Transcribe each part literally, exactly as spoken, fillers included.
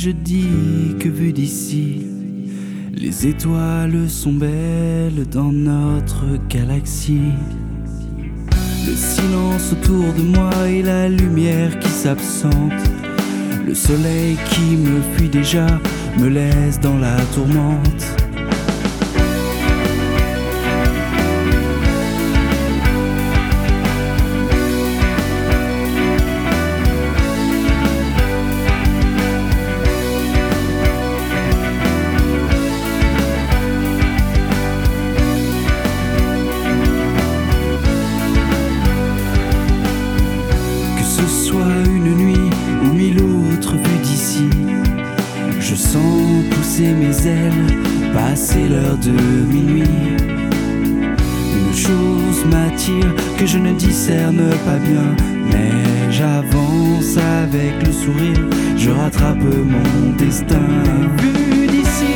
je dis que vu d'ici, les étoiles sont belles dans notre galaxie. Le silence autour de moi et la lumière qui s'absente. Le soleil qui me fuit déjà me laisse dans la tourmente. Une nuit ou mille autres vues d'ici, je sens pousser mes ailes, passer l'heure de minuit. Une chose m'attire que je ne discerne pas bien, mais j'avance avec le sourire, je rattrape mon destin. Vue d'ici,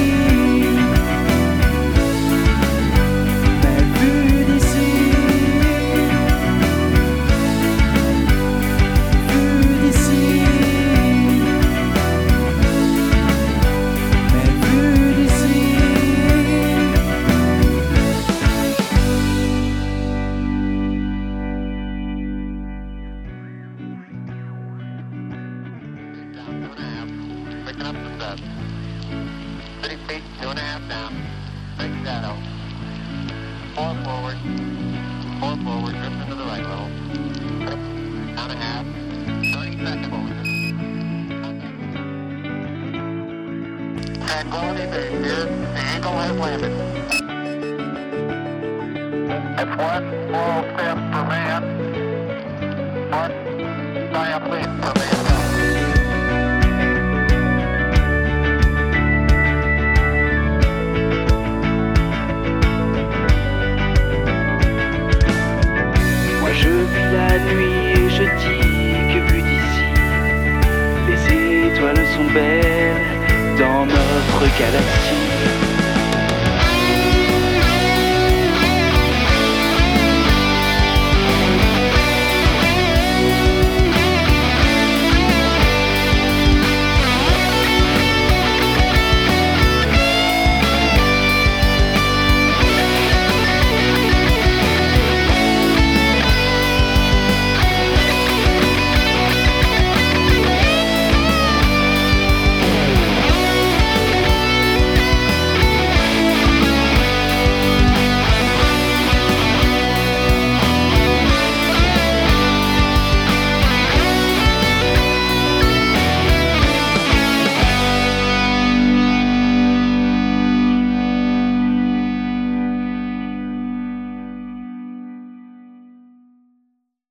picking up the dust. Three feet, two and a half down. Big shadow. Four forward. Four forward. Drift into the right level. Down a half. thirty seconds forward. Tranquility Base here. The Eagle has landed. That's one small step for man. One giant leap for mankind. Je vis la nuit et je dis que vu d'ici, les étoiles sont belles dans notre galaxie.